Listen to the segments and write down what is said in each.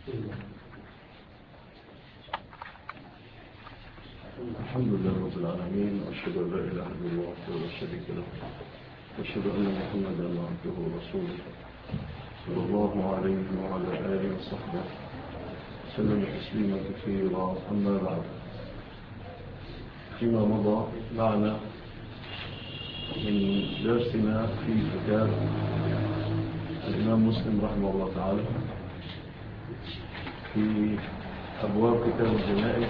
الحمد لله رب العالمين، وأشهد أن لا إله إلا الله وحده لا شريك له، وأشهد أن محمدا عبده ورسوله صلى الله عليه وعلى آله وصحبه وسلم تسليما كثيرا. أما بعد، فيما مضى معنا من درسنا في كتاب الإمام مسلم رحمه الله تعالى في أبواب كتاب الجنائز،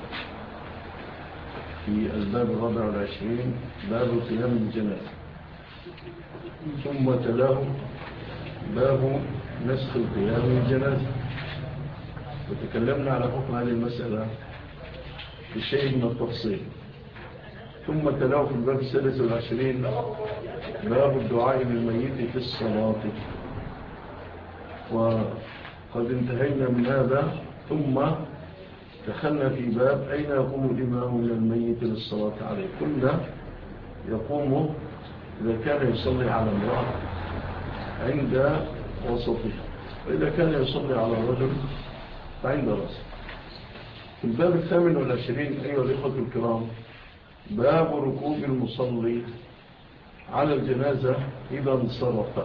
في الباب 24 باب قيام بالجنازة، ثم تلاه باب نسخ القيام بالجنازة، وتكلمنا على حكم هذه المسألة بشيء من التفصيل. ثم تلاه في الباب 23 باب الدعاء للميت في الصلاة، وقد انتهينا من هذا. ثم دخلنا في باب أين يقوم الإمام للميت للصلاة عليه. كنا يقوم إذا كان يصلي على امرأة عند وسطه، وإذا كان يصلي على رجل فعند رأسه. في الباب 28 أيها الإخوة الكرام باب ركوب المصلي على الجنازة إذا انصرف.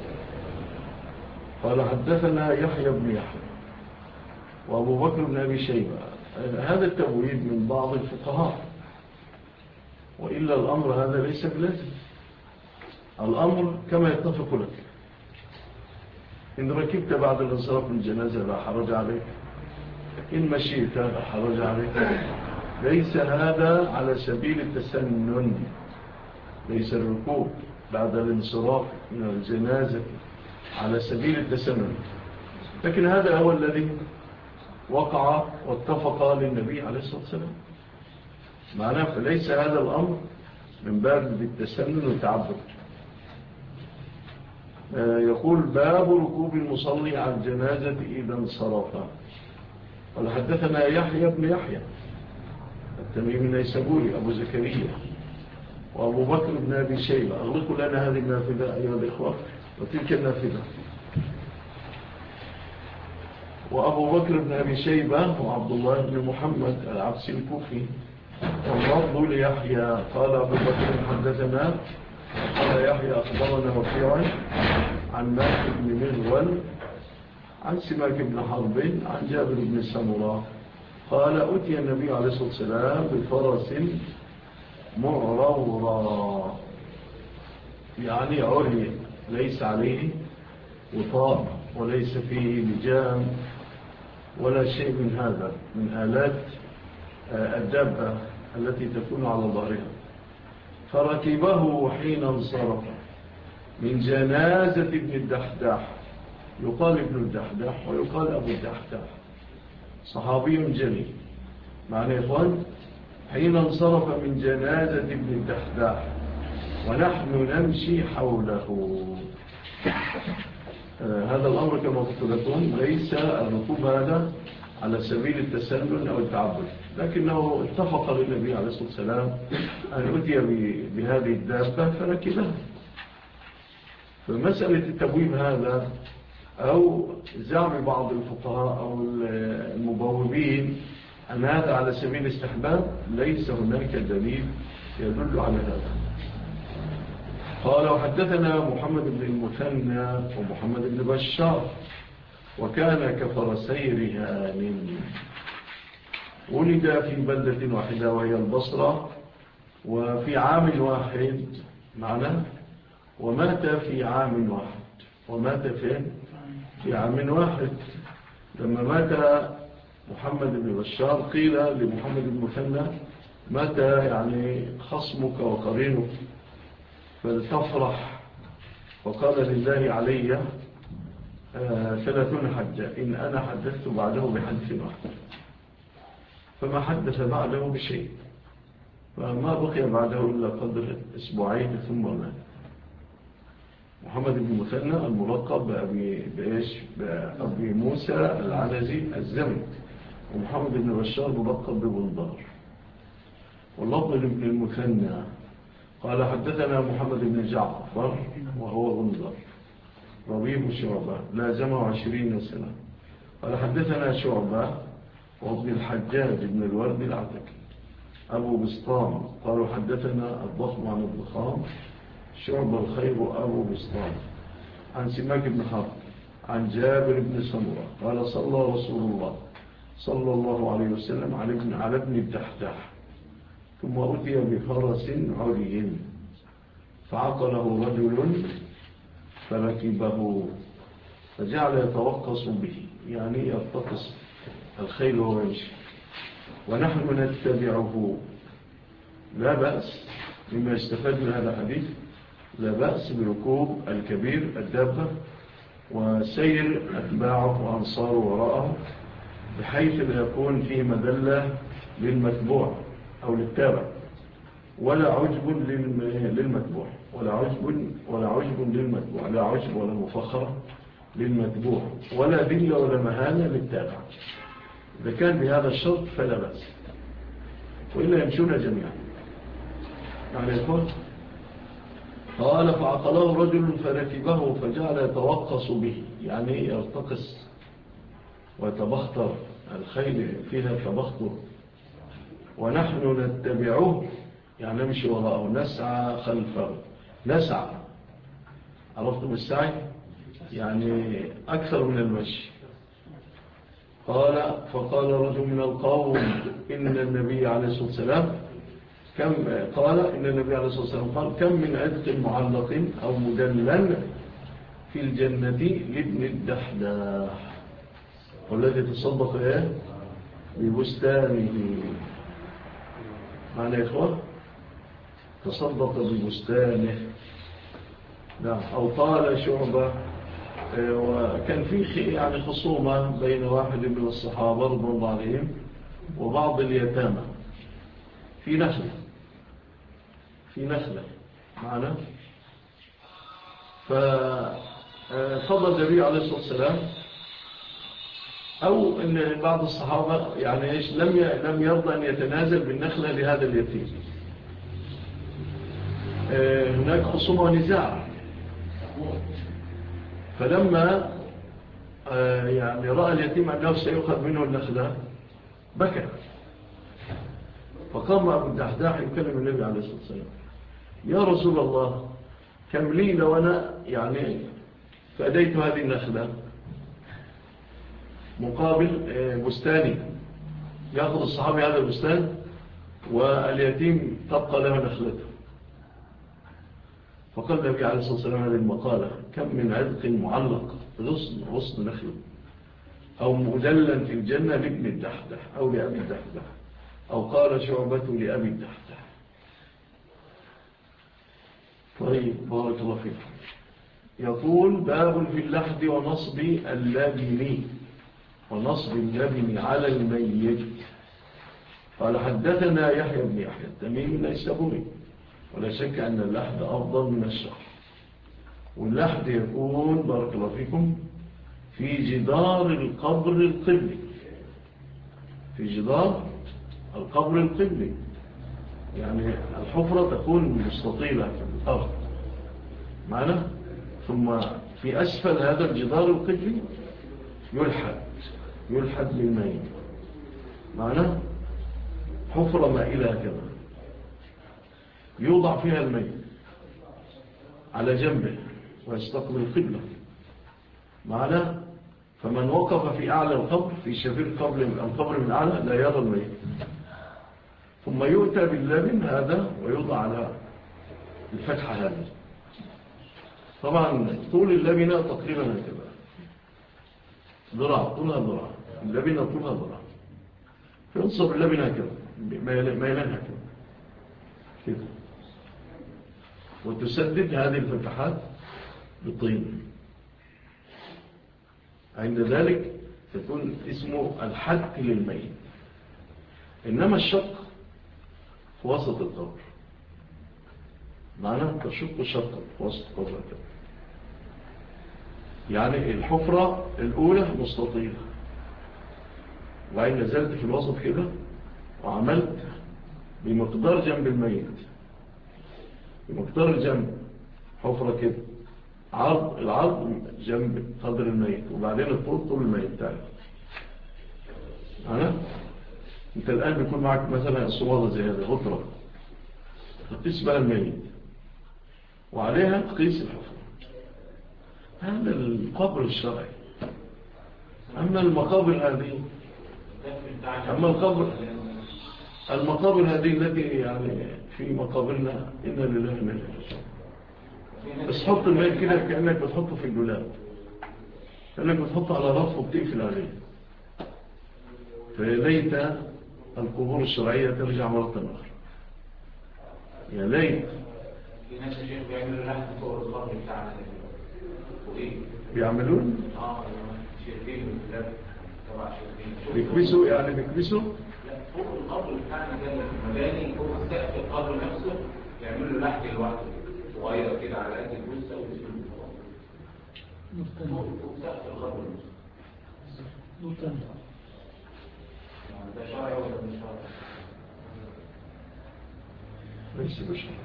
قال حدثنا يحيى بن يحيى وأبو بكر بن أبي شيبة. هذا التبويب من بعض الفقهاء، وإلا الأمر هذا ليس بلازم. الأمر كما يتفق لك، إن ركبت بعد الانصراف من الجنازة لا حرج عليك، إن مشيت لا حرج عليك. ليس هذا على سبيل التسنن، ليس الركوب بعد الانصراف من الجنازة على سبيل التسنن، لكن هذا هو الذي وقع واتفق للنبي عليه الصلاة والسلام. معناه فليس هذا الأمر من باب التسنن والتعبد. يقول باب ركوب المصلي على الجنازة إذا انصرف. قال حدثنا يحيى بن يحيى التميمي النيسابوري أبو زكريا وأبو بكر بن أبي شيبة. أغلقوا لنا هذه النافذة أيها الإخوة وتلك النافذة. وأبو بكر بن أبي شيبة وعبد الله بن محمد العبسي الكوفي. واللفظ ليحيى قال أبو بكر حدثنا، قال يحيى أخبرنا وكيعا عن مالك بن مغول عن سماك بن حرب عن جابر بن سمرة قال أتي النبي عليه الصلاة والسلام بفرس معرورا، يعني عري ليس عليه وطاء وليس فيه لجام ولا شيء من هذا، من آلات الدابة التي تكون على ظهرها. فركبه حين انصرف من جنازة ابن الدحداح، يقال ابن الدحداح ويقال أبو الدحداح، صحابي جليل. معنى إخوان حين انصرف من جنازة ابن الدحداح ونحن نمشي حوله. هذا الأمر كما قلت لكم ليس الركوب هذا على سبيل التسنن أو التعبد، لكنه اتفق للنبي عليه الصلاة والسلام أن أتي بهذه الدابة فركبها. فمسألة التبويب هذا أو زعم بعض الفقهاء أو المبوبين أن هذا على سبيل الاستحباب ليس هناك دليل يدل على هذا. قال وحدثنا محمد بن المثنى ومحمد بن بشار وكان كفرسي رهان. ولد في بلدة واحدة وهي البصرة، وفي عام واحد معنا، ومات في عام واحد. ومات في عام واحد. لما مات محمد بن بشار قيل لمحمد بن مثنى مات يعني خصمك وقرينك فلتفرح، وقال لله علي 30 حجة إن أنا حدثت بعده بحدث واحد، فما حدث بعده بشيء، فما بقي بعده إلا قدر أسبوعين ثم مات. محمد بن مثنى الملقب بأبي موسى العنزي الزمن، ومحمد بن بشار ملقب ببندار. واللفظ لابن المثنى قال حدثنا محمد بن جعفر وهو بندار ربيب شعبة لازمه 20 سنة. قال حدثنا شعبة وابن الحجاج بن الورد العتكي أبو بسطام قالوا حدثنا الضخم عن الضخام شعبة الخير أبو بسطام عن سماك بن حرب عن جابر بن سمرة قال صلى رسول الله صلى الله عليه وسلم على ابن الدحداح ثم أتي بفرس عري فعقله رجل فركبه فجعل يتوقص به يعني يرتقص الخيل ويمشي ونحن نتبعه لا بأس مما يستفاد من هذا الحديث لا بأس بركوب الكبير الدابة وسير أتباعه وأنصاره وراءه بحيث لا يكون فيه مدلة للمتبوع أو للتابع ولا عجب للمتبوع ولا عجب للمتبوع لا عجب ولا مفخرة للمتبوع ولا ذلة ولا مهانة للتابع. إذا كان بهذا الشرط فلا بأس وإلا يمشون جميعا. يعني يقول قال فعقله رجل فركبه فجعل يتوقص به يعني يرتقص ويتبختر الخيل فيها تبختر ونحن نتبعه يعني نمشي وراءه نسعى خلفه نسعى عرفتم السعي يعني أكثر من المشي. فقال رجل من القوم إن النبي عليه الصلاة والسلام إن النبي عليه الصلاة والسلام قال كم من عدق معلق أو مدلل في الجنة لابن الدحداح والذي تصدق ببستانه معنى يا إخوة تصدق ببستانه. نعم. أو قال شعبة وكان في يعني خصومة بين واحد من الصحابة رضي الله عليهم وبعض اليتامى في نخلة معنا ففضل النبي عليه الصلاة والسلام أو أن بعض الصحابة يعني إيش لم يرضى أن يتنازل بالنخلة لهذا اليتيم. هناك خصومة ونزاع فلما يعني رأى اليتيم أنه سيأخذ منه النخلة بكى فقام أبو الدحداح يكلم النبي عليه الصلاة والسلام يا رسول الله كم لي لو أنا يعني فأديت هذه النخلة مقابل بستاني يأخذ الصحابي هذا البستان واليتيم تبقى له نخلته. فقال النبي عليه الصلاة والسلام هذه المقالة كم من عدق معلق غصن نخل أو مدلا في الجنة لابن الدحدح أو لأبي الدحدح أو قال شعبة لأبي الدحدح. طيب بارك الله فيك. يقول باب في اللحد ونصب اللبن على الميت. قال حدثنا يحيى بن يحيى التميمي النيسابوري ولا شك أن اللحد أفضل من الشرح. واللحد يكون بارك الله فيكم في جدار القبر القبلي يعني الحفرة تكون مستطيلة في الأرض معنا ثم في أسفل هذا الجدار القبلي يلحد بالميت معنا حفرة مائلة كذا يوضع فيها الميت على جنبه ويستقبل القبلة معنا فمن وقف في أعلى القبر في شفير القبر من أعلى لا يرى الميت ثم يؤتى باللبن هذا ويوضع على الفتحة هذه. طبعا طول اللبنة تقريبا هكذا طولها ذراع اللبنة طولها ذراع فينصب اللبنة هكذا ميلانها كده وتسدد هذه الفتحات بالطين. عند ذلك تكون اسمه الحك للميت. إنما الشق في وسط القبر معناه تشق شقا في وسط القبر كده. يعني الحفرة الأولى مستطيلة وعند نزلت في الوسط كده وعملت بمقدار جنب الميت بمقدار الجنب حفرة كده العرض جنب قدر الميت وبعدين الطول طول الميت تعرف انت الآن بيكون معك مثلا صوادة زي هذا غطرة، تقيس بقى الميت وعليها تقيس الحفرة. هذا القبر الشرعي. أما المقابر هذه التي يعني في مقابرنا إنا لله وإنا إليه راجعون. بس حط الميت كده كأنك بتحطه في الدولاب، كأنك بتحطه على رف وبتقفل عليه. فليت القبور الشرعية ترجع مرة أخرى. يا ليت. في ناس يا شيخ بيعملوا لحم فوق القبر بتاعنا بيعملون شايفين الكلاب تبع شايفين بيكبسوا، يعني بيكبسوا لا فوق القبر بتاعنا ده المباني فوق سقف القبر نفسه يعملوا لحم لوحده صغير كده على قد الجثه ويسيبوه فوق سقف القبر ده شرعي ولا مش شرعي؟ ليس بشرعي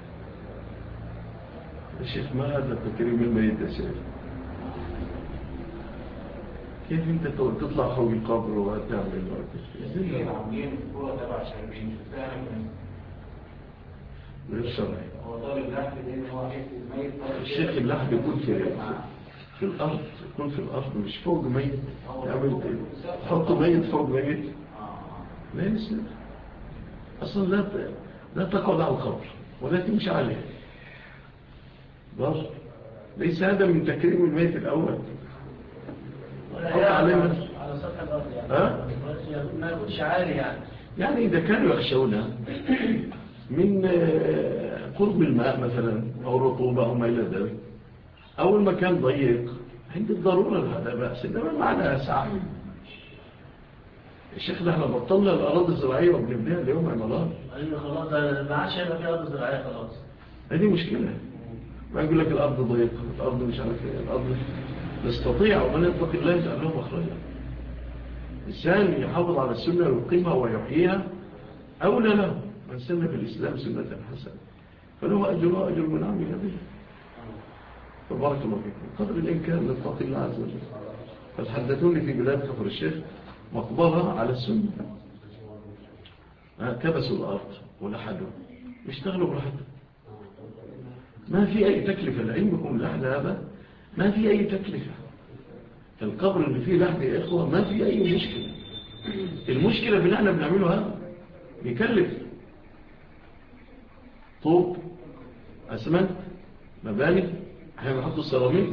يا شيخ. ما هذا التكريم الميت يا شيخ؟ كيف انت تطلع فوق القبر وتعمل ازاي عاملين كوره تبع شاربين غير شرعي. هو طالب اللحم لان هو حس الميت الشيخ اللحم يكون في الارض، يكون في الارض مش فوق ميت. تعمل تحط ميت فوق ميت لا يصير اصلا. لا تقعد على القبر ولا تمشي عليه. ليس هذا من تكريم الميت الاول. على سطح الأرض يعني ما يكونش عالي يعني إذا كانوا يخشون من قرب الماء مثلا أو رطوبة أو ما إلى ذلك، أو المكان ضيق عند الضرورة هذا بأس. إنما معنى أسعى الشيخ ده احنا بطلنا الأراضي الزراعية وبنبنيها اليوم عمارات. أيوة خلاص ما عادش هيبقى في أرض زراعية خلاص. هذه مشكلة. ما يقول لك الأرض ضيقة، الأرض مش عارف ايه، الأرض نستطيع ومن يتق الله يجعل له مخرجا. الإنسان يحافظ على السنة ويقيمها ويحييها أولى له. من سن في الإسلام سنة حسنة فله أجر وأجر من عمل به. فبارك الله فيكم. قدر الإمكان نتقي الله عز وجل. فالحدثوني في بلاد كفر الشيخ مقبرة على السنة، كبسوا الأرض ولحدوا يشتغلوا براحتهم، ما في أي تكلفة. لعلمكم اللحد هذا ما في أي تكلفة. القبر اللي فيه لحد يا إخوة ما في أي مشكلة. المشكلة في اللي احنا بنعمله هذا بيكلف طوب، أسمنت، مباني. احنا بنحطوا السيراميك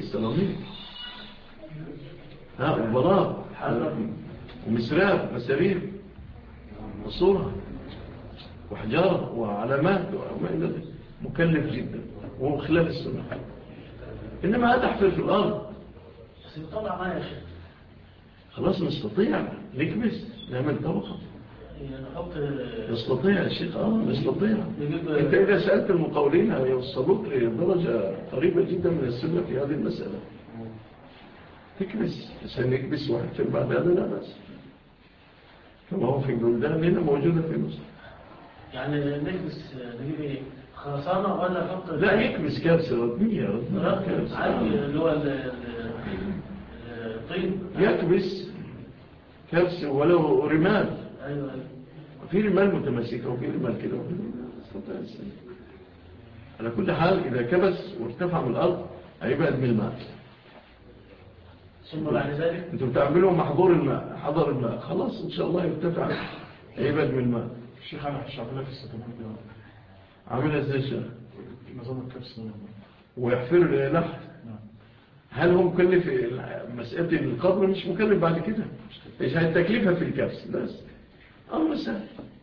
وبراء ومسراب مسارير وصورة وحجارة وعلامات مكلف جدا وهو خلاف السنة. إنما هتحفر في الأرض بس يطلع معايا يا شيخ. خلاص نستطيع نكبس نعمل طبقة. نستطيع يا شيخ نستطيع. انت اذا سألت المقاولين هيوصلوك لدرجة قريبة جدا من السنة في هذه المسألة. تكبس سنكبس واحد بعد هذا لا بأس كما هو في البلدان هنا موجودة في مصر. يعني نكبس نجيب ايه خرسانة ولا نحط؟ لا يكبس كبسة رطبية عادي اللي هو الطين. يكبس كبس ولو رمال. ايوه في رمال متماسكة وفي رمال كده على كل حال. إذا كبس وارتفع من الأرض هيبعد من الماء. ثم بعد ذلك انتوا بتعملوا محظور الماء، حضر الماء، خلاص إن شاء الله يرتفع هيبعد من الماء. الشيخ أنا عاملها في الستمات دي عاملها ازاي الشيخ؟ نظام الكبس ويحفر لحد. هل هو مكلف مسألة القبر؟ مش مكلف بعد كده. ايش هي التكلفة في الكبس بس مسألة.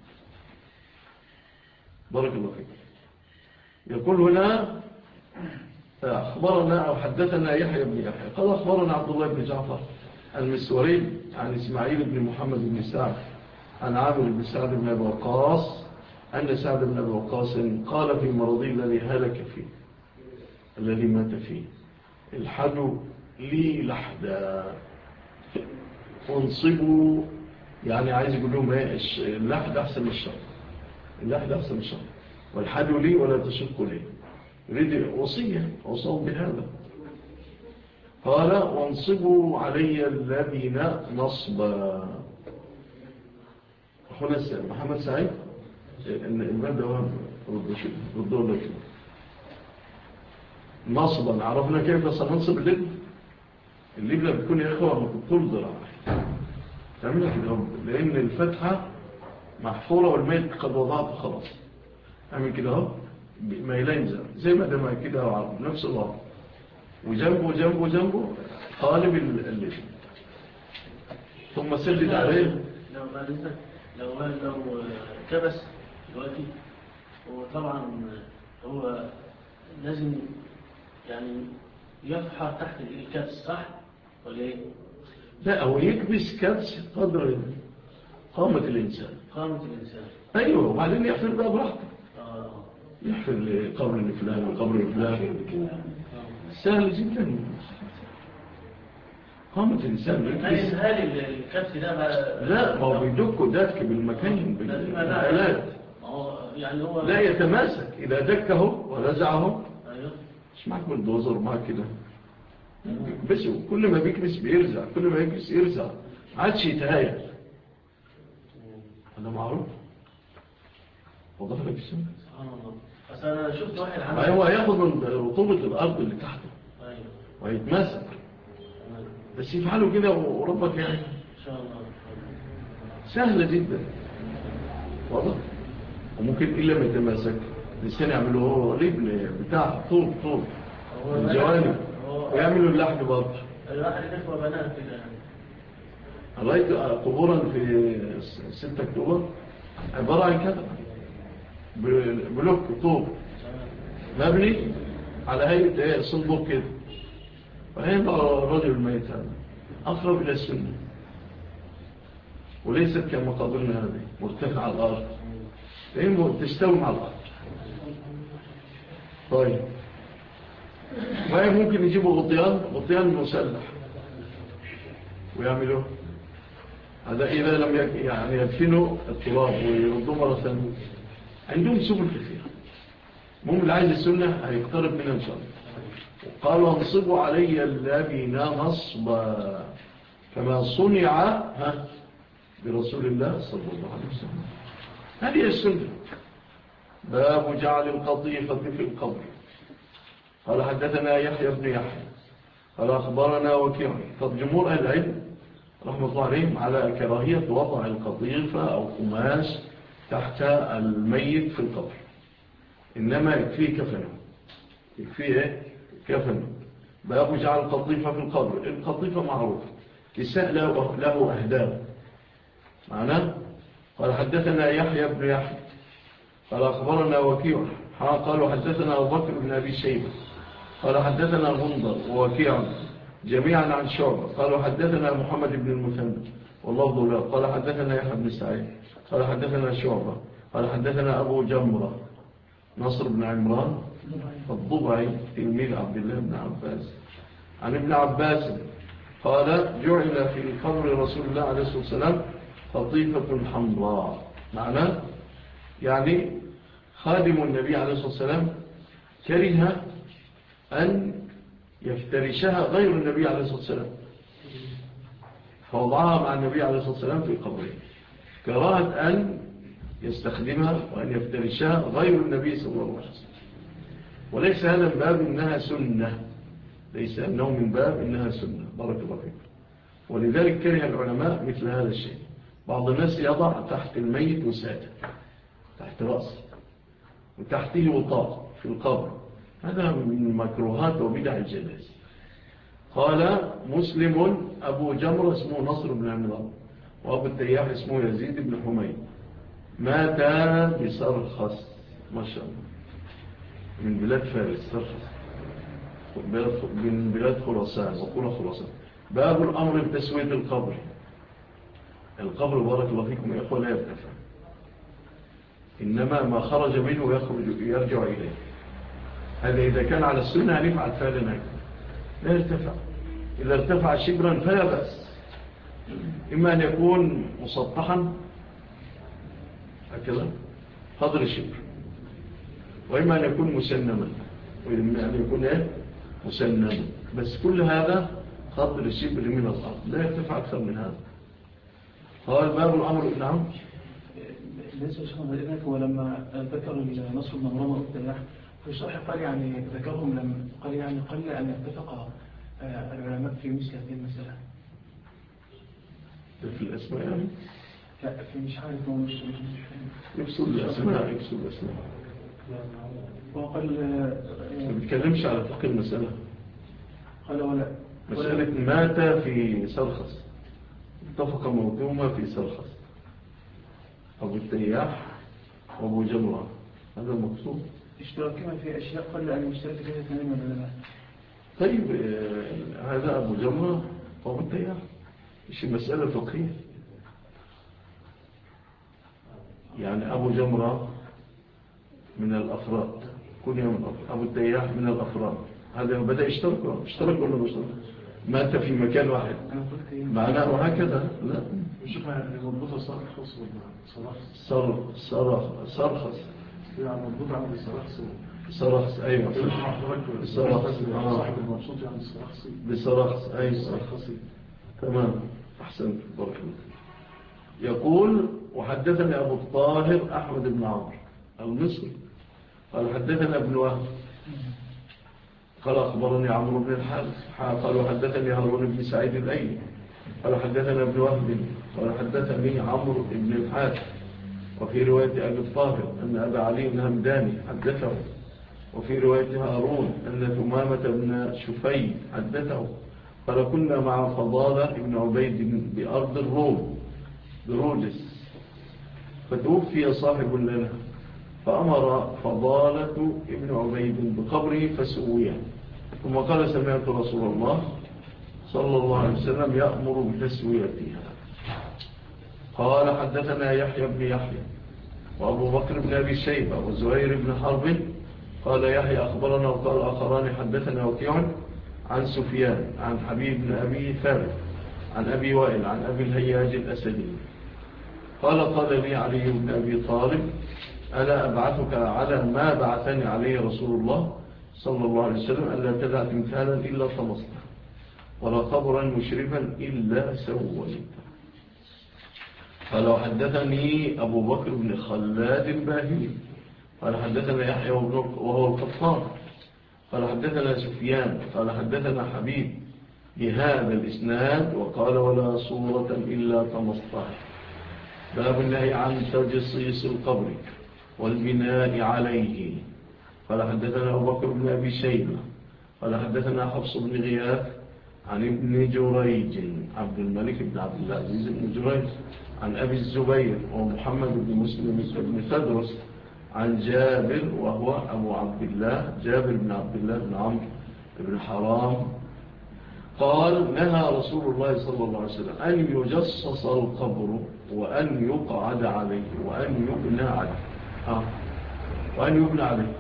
بارك الله فيك. يقول هنا أخبرنا أو حدثنا يحيى بن يحيى قال أخبرنا عبد الله بن جعفر المسوري عن إسماعيل بن محمد بن سعد عن عامر بن سعد بن أبي وقاص أن سعد بن أبي وقاص قال في مرضي الذي هلك فيه الذي مات فيه الحد لي لحدا وانصبوا. يعني عايز يقول لهم اللحد أحسن من الشر، اللحد أحسن من الشر، والحد لي ولا تشقوا لي. يريد وصية أوصوا بهذا. قال وانصبوا علي الذين نصبا. أخونا محمد سعيد إن المادة ردوا لك نصبا عرفنا كيف سننصب اللبن. اللبنة بتكون يا إخوة مطول ذراع تعملها كده لأن الفتحة محفورة والميت قد وضعته خلاص. تعمل كده اهو ميلين زي ما دمع كده وعرض نفس الوضع وجنبه جنبه جنبه قالب اللبن ثم سدد عليه. لو كبس دلوقتي وطبعا هو لازم يعني يفحر تحت الكبس صح ولا ايه؟ لا هو يكبس كبس قدر قامة الإنسان. أيوه وبعدين يحفر بقى براحته. يحفر لقبر لفلان وقبر لفلان سهل جدا. قامة الإنسان يكبس. هل الكبس ده بقى لا ما هو بيدكه دك بالمكان بالآلات يعني هو لا يتماسك إذا دكه ورزعه. ايوه مش معك بالدوزر معك كده بس كل ما بيكبس بيرزع كل ما يكبس يرزع عادش يتهايل. هذا معروف وضح لك السنة. بس أنا شفت واحد عمل هو هياخد من رطوبة الأرض اللي تحته ويتماسك بس يفعلوا كده وربك يعني إن شاء الله سهلة جدا واضح. وممكن إلا ما يتماسك الإنسان يعمله هو لبن بتاع طول الجوانب ويعملوا اللحم برضه. الواحد يكفى بنات كده رأيت قبورا في 6 أكتوبر عبارة عن كذا بلوك طوب مبني على هيئة صندوق كده وهيبقى الرجل الميت هذا أقرب إلى السنة وليست كمقابرنا هذه مرتفع على الأرض فهم تستوي مع الأرض. طيب ممكن يجيبوا غطيان مسلح ويعملوه هذا إذا لم يعني يدفنوا التراب ويردوا مرة ثانية. عندهم سبل كثيرة المهم اللي عايز السنة هيقترب منها إن شاء الله. وقالوا انصبوا علي اللبن نصبا كما صنع برسول الله صلى الله عليه وسلم. هذه السنة. باب جعل القطيفة في القبر. قال حدثنا يحيى بن يحيى قال أخبرنا وكيع. طب جمهور أهل العلم رحمة الله عليهم على كراهية وضع القطيفة أو قماش تحت الميت في القبر إنما يكفيه كفنه. يكفيه كفنه. باب جعل القطيفة في القبر. القطيفة معروفة كساء له أهداب معنا. قال حدثنا يحيى بن يحيى قال أخبرنا وكيع قالوا حدثنا أبو بكر بن أبي شيبة قال حدثنا غندر ووكيع جميعا عن شعبة قالوا حدثنا محمد بن المثنى واللفظ له قال حدثنا يحيى بن سعيد قال حدثنا شعبة قال حدثنا أبو جمرة نصر بن عمران الضبعي تلميذ عبد الله بن عباس عن ابن عباس قال جعل في قبر رسول الله عليه الصلاة والسلام قطيفة حمراء. معناه يعني خادم النبي عليه الصلاة والسلام كره أن يفترشها غير النبي عليه الصلاة والسلام فوضعها مع النبي عليه الصلاة والسلام في قبره كراهة أن يستخدمها وأن يفترشها غير النبي صلى الله عليه وسلم. وليس هذا من باب إنها سنة ليس أنه من باب إنها سنة بارك الله فيك. ولذلك كره العلماء مثل هذا الشيء. بعض الناس يضع تحت الميت وسادة تحت رأسه وتحته وطاء في القبر. هذا من مكروهات وبدع الجنائز. قال مسلم أبو جمرة اسمه نصر بن عمران وأبو التياح اسمه يزيد بن حميد مات بسرخس ما شاء الله من بلاد فارس سرخس من بلاد خراسان وقول خراسان. باب الأمر بتسوية القبر. القبر بارك الله فيكم يا إخوة لا يرتفع إنما ما خرج منه يرجع إليه. هذا إذا كان على السنة هنفعل فعلا لا يرتفع. إذا ارتفع شبرا فلا بأس إما أن يكون مسطحا هكذا قدر شبر وإما أن يكون مسنما وإما أن يكون مسنما بس كل هذا قدر شبر من الأرض لا يرتفع أكثر من هذا. قال باب الأمر نعم بالنسبة لشيخنا ذلك هو لما ذكر نصر بن عمران والتياح في الشرح قال يعني ذكرهم لما قال يعني قل أن يتفق العلماء في مثل هذه المسألة. في الأسماء يعني؟ لا في مش عارف هو مش يفصل الأسماء وقال ما بيتكلمش على فقه المسألة. قال ولا مسألة مات في سرخس، اتفق موتهما في سرخس، أبو التياح وأبو جمرة، هذا المقصود. اشتراكهما في أشياء قل أن يشترك فيها اثنين من العلماء. طيب هذا أبو جمرة وأبو التياح، مش المسألة فقهية. يعني أبو جمرة من الأفراد، كل يوم من الأفراد. أبو التياح من الأفراد، هذا بدأ اشترك ولا مشترك؟ مات في مكان واحد معناه وهكذا. لا شيخنا المضبوطة سرخص سرخص يعني مضبوطة عند السرخص. سرخص أيوة سرخص صاحب المبسوط عند السرخصي بسرخص أيوة سرخصي. تمام أحسنت بارك الله. يقول وحدثني أبو الطاهر أحمد بن عمرو المصري قال حدثنا ابن وهب قال أخبرني عمرو بن الحارث قال وحدثني هارون بن سعيد الأيلي قال حدثنا ابن وهب قال حدثني عمرو بن الحارث. وفي رواية أبي الطاهر أن أبا علي الهمداني حدثه. وفي رواية هارون أن ثمامة بن شفي حدثه قال كنا مع فضالة بن عبيد بأرض الروم برودس فتوفي صاحب لنا فأمر فضالة ابن عبيد بقبره فسويه ثم قال سمعت رسول الله صلى الله عليه وسلم يأمر بتسويتها. قال حدثنا يحيى بن يحيى وأبو بكر بن أبي شيبة وزهير بن حرب قال يحيى أخبرنا وقال آخران حدثنا وكيع عن سفيان عن حبيب بن أبي ثابت عن أبي وائل عن أبي الهياج الأسدي قال لي علي بن أبي طالب ألا أبعثك على ما بعثني عليه رسول الله صلى الله عليه وسلم ألا تدع تمثالا إلا طمسته ولا قبرا مشرفا إلا سويته. قال حدثني أبو بكر بن خلاد الباهلي قال حدثنا يحيى وهو القطان قال حدثنا سفيان قال حدثنا حبيب بهذا الإسناد وقال ولا صورة إلا طمسته. باب النهي عن تجصيص القبر والبناء عليه. قال حدثنا أبو بكر بن أبي شيبة قال حدثنا حفص بن غياث عن ابن جريج عبد الملك بن عبد العزيز بن جريج عن أبي الزبير ومحمد بن مسلم بن تدرس عن جابر وهو أبو عبد الله جابر بن عبد الله بن عمرو بن حرام قال نهى رسول الله صلى الله عليه وسلم أن يجصص القبر وأن يقعد عليه وأن يبنى عليه وأن يبنى عليه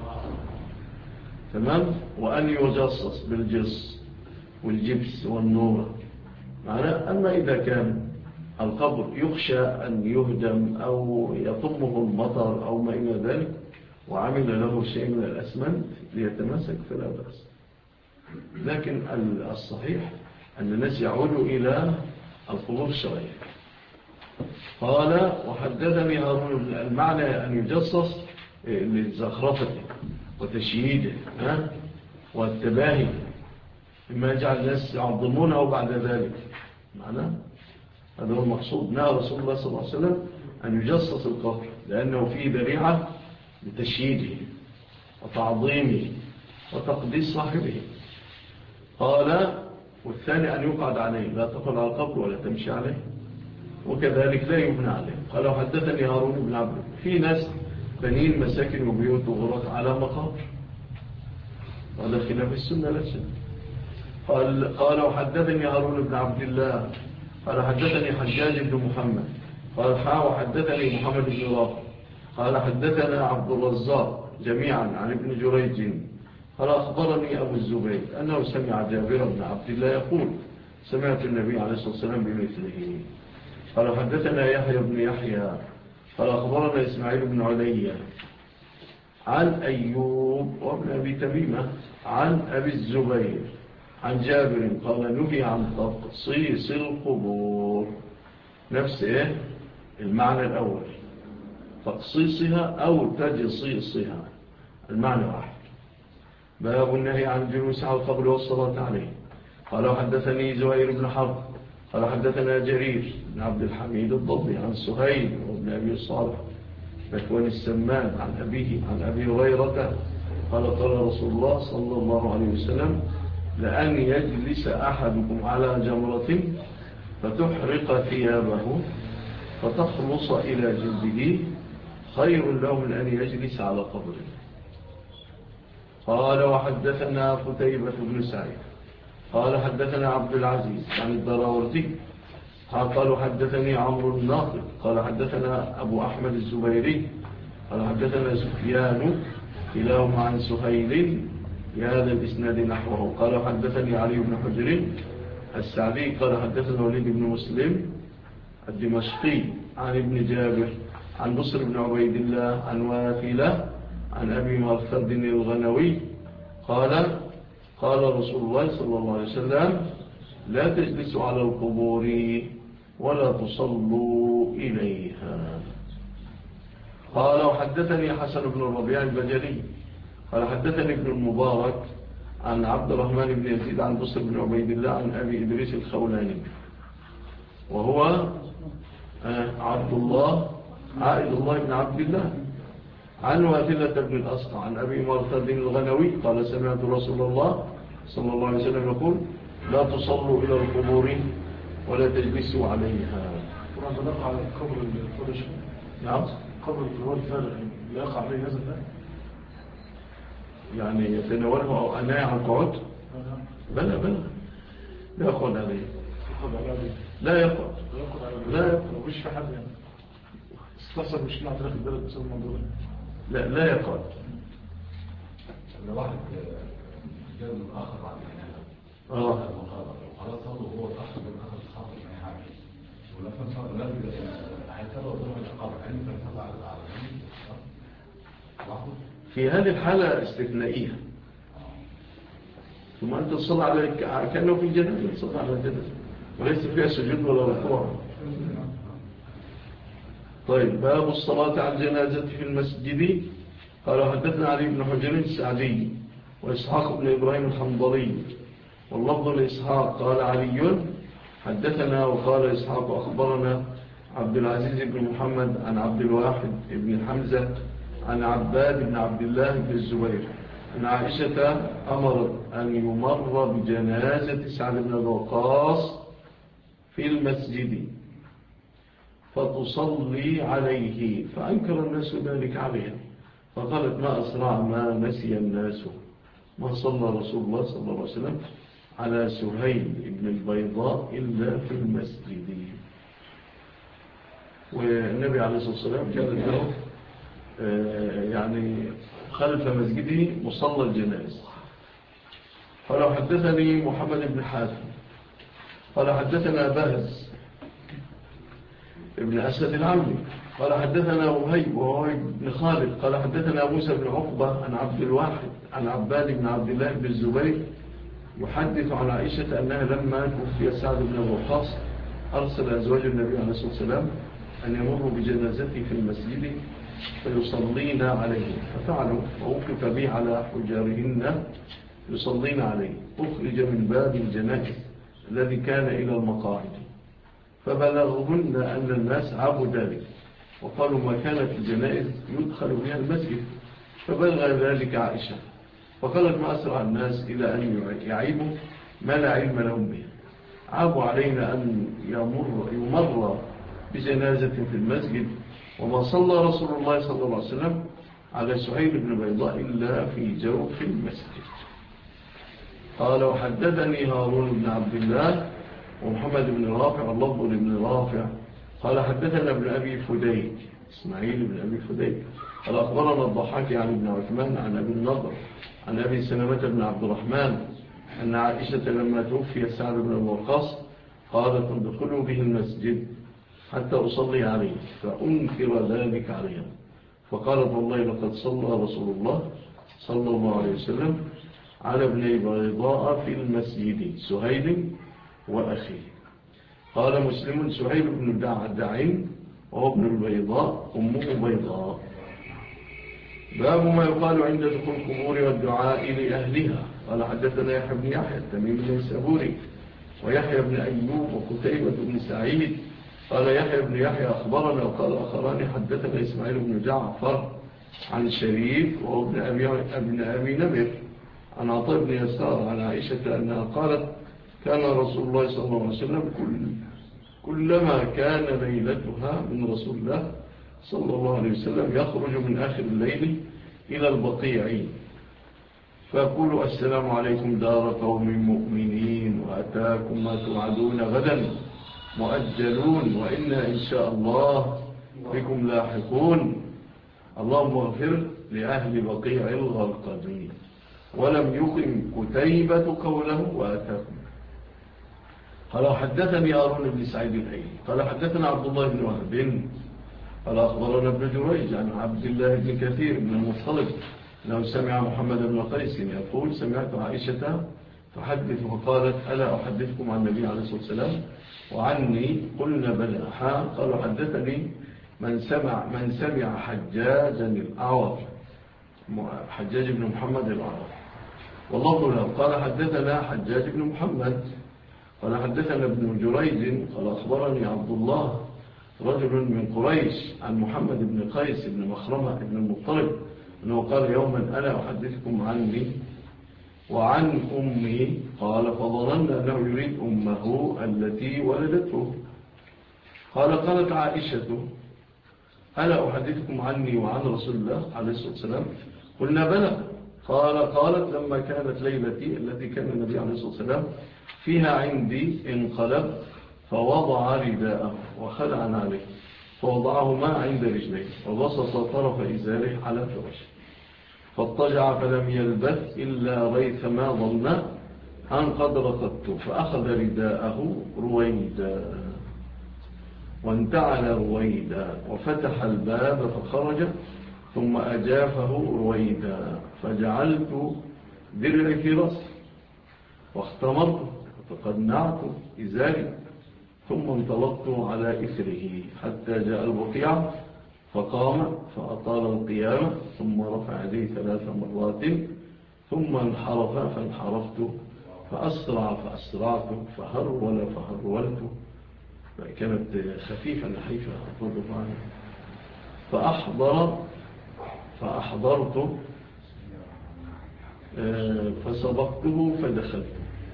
تمام وأن يجصص بالجص والجبس والنور معناه. أما إذا كان القبر يخشى أن يهدم أو يطمه المطر أو ما إلى ذلك وعمل له شيء من الأسمنت ليتمسك فلا بأس. لكن الصحيح أن الناس يعودوا إلى القبور الشرعية. قال وحدثني هارون المعنى أن يجصص للزخرفة وتشييده والتباهي مما يجعل الناس يعظمونه بعد ذلك معنى هذا هو المقصود. نهى رسول الله صلى الله عليه وسلم أن يجصص القبر لأنه فيه ذريعة لتشييده وتعظيمه وتقديس صاحبه. قال والثاني أن يقعد عليه لا تقل على القبر ولا تمشي عليه وكذلك لا يبنى عليه. قال وحدثني هارون بن عبد في ناس بنين مساكن وبيوت وغرق على مقابر هذا خلاف السنة لا شيء. قال وحدثني هارون بن عبد الله قال حدثني حجاج بن محمد قال وحدثني محمد بن رافع قال حدثنا عبد الرزاق جميعا عن ابن جريج قال أخبرني أبو الزبير أنه سمع جابر بن عبد الله يقول سمعت النبي عليه الصلاة والسلام بمثله. قال حدثنا يحيى بن يحيى قال أخبرنا إسماعيل بن علي عن أيوب وابن أبي تميمة عن أبي الزبير عن جابر قال نهي عن تقصيص القبور نفس المعنى الأول تقصيصها أو تجصيصها، المعنى واحد. باب النهي عن الجلوس على القبر والصلاة عليه. قال حدثني زهير بن حرب قال حدثنا جرير بن عبد الحميد الضبي عن سهيل وابن أبي صالح ذكوان السمان عن أبيه عن أبي هريرة قال قال رسول الله صلى الله عليه وسلم: لأن يجلس أحدكم على جمرة فتحرق ثيابه فتخلص إلى جلده خير له من أن يجلس على قبره. قال وحدثنا قتيبة بن سعيد قال حدثنا عبد العزيز عن الدراوردي قالوا حدثني عمرو الناقد قال حدثنا أبو أحمد الزبيري قال حدثنا سفيان كلاهما عن سهيل بهذا الإسناد نحوه. قال حدثني علي بن حجر السعدي قال حدثنا وليد بن مسلم الدمشقي عن ابن جابر عن بصر بن عبيد الله عن واثلة عن أبي مرثد الغنوي قال قال رسول الله صلى الله عليه وسلم: لا تجلسوا على القبور ولا تصلوا إليها. قال وحدثني حسن بن الربيع البجلي قال حدثني ابن المبارك عن عبد الرحمن بن يزيد عن بصر بن عبيد الله عن أبي إدريس الخولاني وهو عبد الله عائد الله بن عبد الله عن واثلة بن الأسقع عن أبي مرثد الغنوي قال: سمعت رسول الله صلى الله عليه وسلم يقول: لا تصلوا إلى القبور ولا تجلسوا عليها. طبعا نقع على القبر الفرش. نعم، قبر الفرش فارغ لا يقع عليه هذا الآن، يعني يتناوله أو أنايا عن قعود. بلى لا يقعد عليه، لا يقعد مش في حد يعني استحسن مش نعترف البلد بسبب الموضوع ده. لا يقعد. لو واحد جاء من آخر بعد خلاص هو تأخر من آخر الصحابة ما يحاجه ولكن هيتبع ضمن العقابة يعني فنصل على العالمين في هذه الحالة استثنائية. ثم أنت تصلى عليك كأنه في الجنة، تصلى على الجنة وليس فيها سجود ولا ركوع. طيب، باب الصلاة على الجنازة في المسجد. قال حدثنا علي بن حجر السعدي وإسحاق بن إبراهيم الحنظلي واللفظ لإسحاق قال علي حدثنا وقال إسحاق أخبرنا عبد العزيز بن محمد عن عبد الواحد بن حمزة عن عباد بن عبد الله بن الزبير أن عائشة أمرت أن يمر بجنازة سعد بن وقاص في المسجد فتصلي عليه فأنكر الناس ذلك عليها فقالت: ما أسرع ما نسي الناس ما صلى رسول الله صلى الله عليه وسلم على سهيل بن البيضاء إلا في المسجد. والنبي عليه الصلاة والسلام كان له يعني خلف مسجده مصلى الجنائز. قال حدثني محمد بن حاتم قال حدثنا باز ابن أسد العمري قال حدثنا وهيب بن خالد قال حدثنا موسى بن عقبة عن عبد الواحد عن عباد بن عبد الله بن الزبير يحدث عن عائشة أنها لما توفي سعد بن وقاص أرسل أزواج النبي عليه الصلاة والسلام أن يمروا بجنازته في المسجد فيصلين عليه ففعلوا ووقف به على حجارهن يصلين عليه. أخرج من باب الجنائز الذي كان إلى المقاعد فبلغهن أن الناس عابوا ذلك وقالوا: ما كانت الجنائز يدخل بها المسجد. فبلغ ذلك عائشة فقالت: ما أسرع الناس إلى أن يعيبوا ما لا علم لهم به. عابوا علينا أن يمر بجنازة في المسجد وما صلى رسول الله صلى الله عليه وسلم على سهيل بن بيضاء إلا في جوف المسجد. قال وحدثني هارون بن عبد الله ومحمد بن رافع واللفظ بن رافع قال حدثنا ابن أبي فديك إسماعيل بن أبي فديك قال أخبرنا الضحاك عن ابن عثمان عن أبي النضر عن أبي سلمة بن عبد الرحمن أن عائشة لما توفي سعد بن وقاص قالت: ادخلوا به المسجد حتى أصلي عليه فأنكر ذلك عليها فقالت: والله لقد صلى رسول الله صلى الله عليه وسلم على ابني بيضاء في المسجد سهيل وأخيه. قال مسلم: سهيل بن دعين وهو ابن البيضاء أمه بيضاء. باب ما يقال عند دخول القبور والدعاء لأهلها. قال حدثنا يحيى بن يحيى التميمي النيسابوري ويحيى بن أيوب وقتيبة بن سعيد. قال يحيى بن يحيى أخبرنا، وقال آخران حدثنا إسماعيل بن جعفر عن شريك وهو ابن أبي نمر عن عطاء بن يسار عن عائشة أنها قالت كان رسول الله صلى الله عليه وسلم كلما كان ليلتها من رسول الله صلى الله عليه وسلم يخرج من آخر الليل إلى البقيع فيقول السلام عليكم دار قوم مؤمنين وأتاكم ما توعدون غدا مؤجلون وإنا إن شاء الله بكم لاحقون اللهم اغفر لأهل بقيع الغرقدين. ولم يقم كتيبة قوله وأتاكم. قال حدثني هارون بن سعيد الأيلي قال حدثنا عبد الله بن وهب قال أخبرنا ابن جريج عن عبد الله بن كثير بن المطلب أنه سمع محمد بن قيس يقول سمعت عائشة تحدث فقالت ألا أحدثكم عن النبي عليه الصلاة والسلام وعني قلنا بلى. قالوا حدثني من سمع حجاجا الأعور حجاج بن محمد الأعور والله له. قال حدثنا حجاج بن محمد قال حدثنا ابن جريج قال أخبرني عبد الله رجل من قريش عن محمد بن قيس بن مخرمة بن المطلب أنه قال يوما ألا أحدثكم عني وعن أمي. قال فظننا أنه يريد أمه التي ولدته. قالت عائشة ألا أحدثكم عني وعن رسول الله عليه الصلاة والسلام قلنا بلى. قالت لما كانت ليلتي التي كان النبي عليه الصلاة والسلام فيها عندي انقلب فوضع رداءه وخلعنا عليه فوضعهما عند رجليه وبسط طرف إزاره على فراشه فاضطجع فلم يلبث إلا ريثما ظن أن قد رقدت فأخذ رداءه رويدا وانتعل رويدا وفتح الباب فخرج ثم أجافه رويدا فجعلت درعي في رأسي واختمرت فقنعت إزاري ثم انطلقت على إثره حتى جاء البقيع فقام فأطال القيامة ثم رفع يديه 3 مرات ثم انحرف فانحرفت فأسرع فأسرعت فهرول فهرولت كانت خفيفة نحيفة أطلق عنها فأحضرت فسبقته فدخلت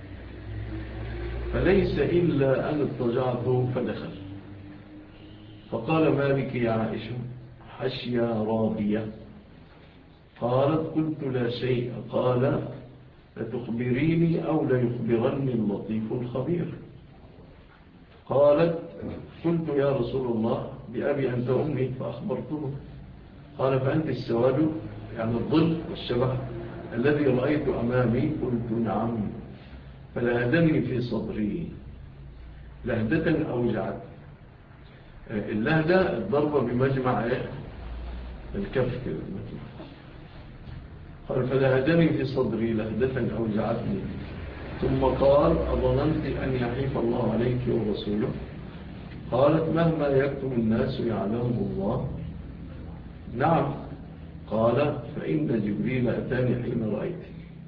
فليس إلا أن اضطجعت فدخل فقال ما بك يا عائشة حشيا رابية. قالت قلت لا شيء. قال لتخبريني أو ليخبرني اللطيف الخبير. قالت قلت يا رسول الله بأبي أنت أمي فأخبرته. قال فأنت السواد يعني الظل والشبح الذي رأيت أمامي. قلت نعم. فلهدني في صدري لهدة أوجعت. اللهدة الضربة بمجمع الكف. قال فلهدني في صدري لهدة أوجعتني. ثم قال أظننت أن يحيف الله عليك ورسوله. قالت مهما يكتم الناس يعلمه الله. نعم. قال فإن جبريل أتاني حين رأيتك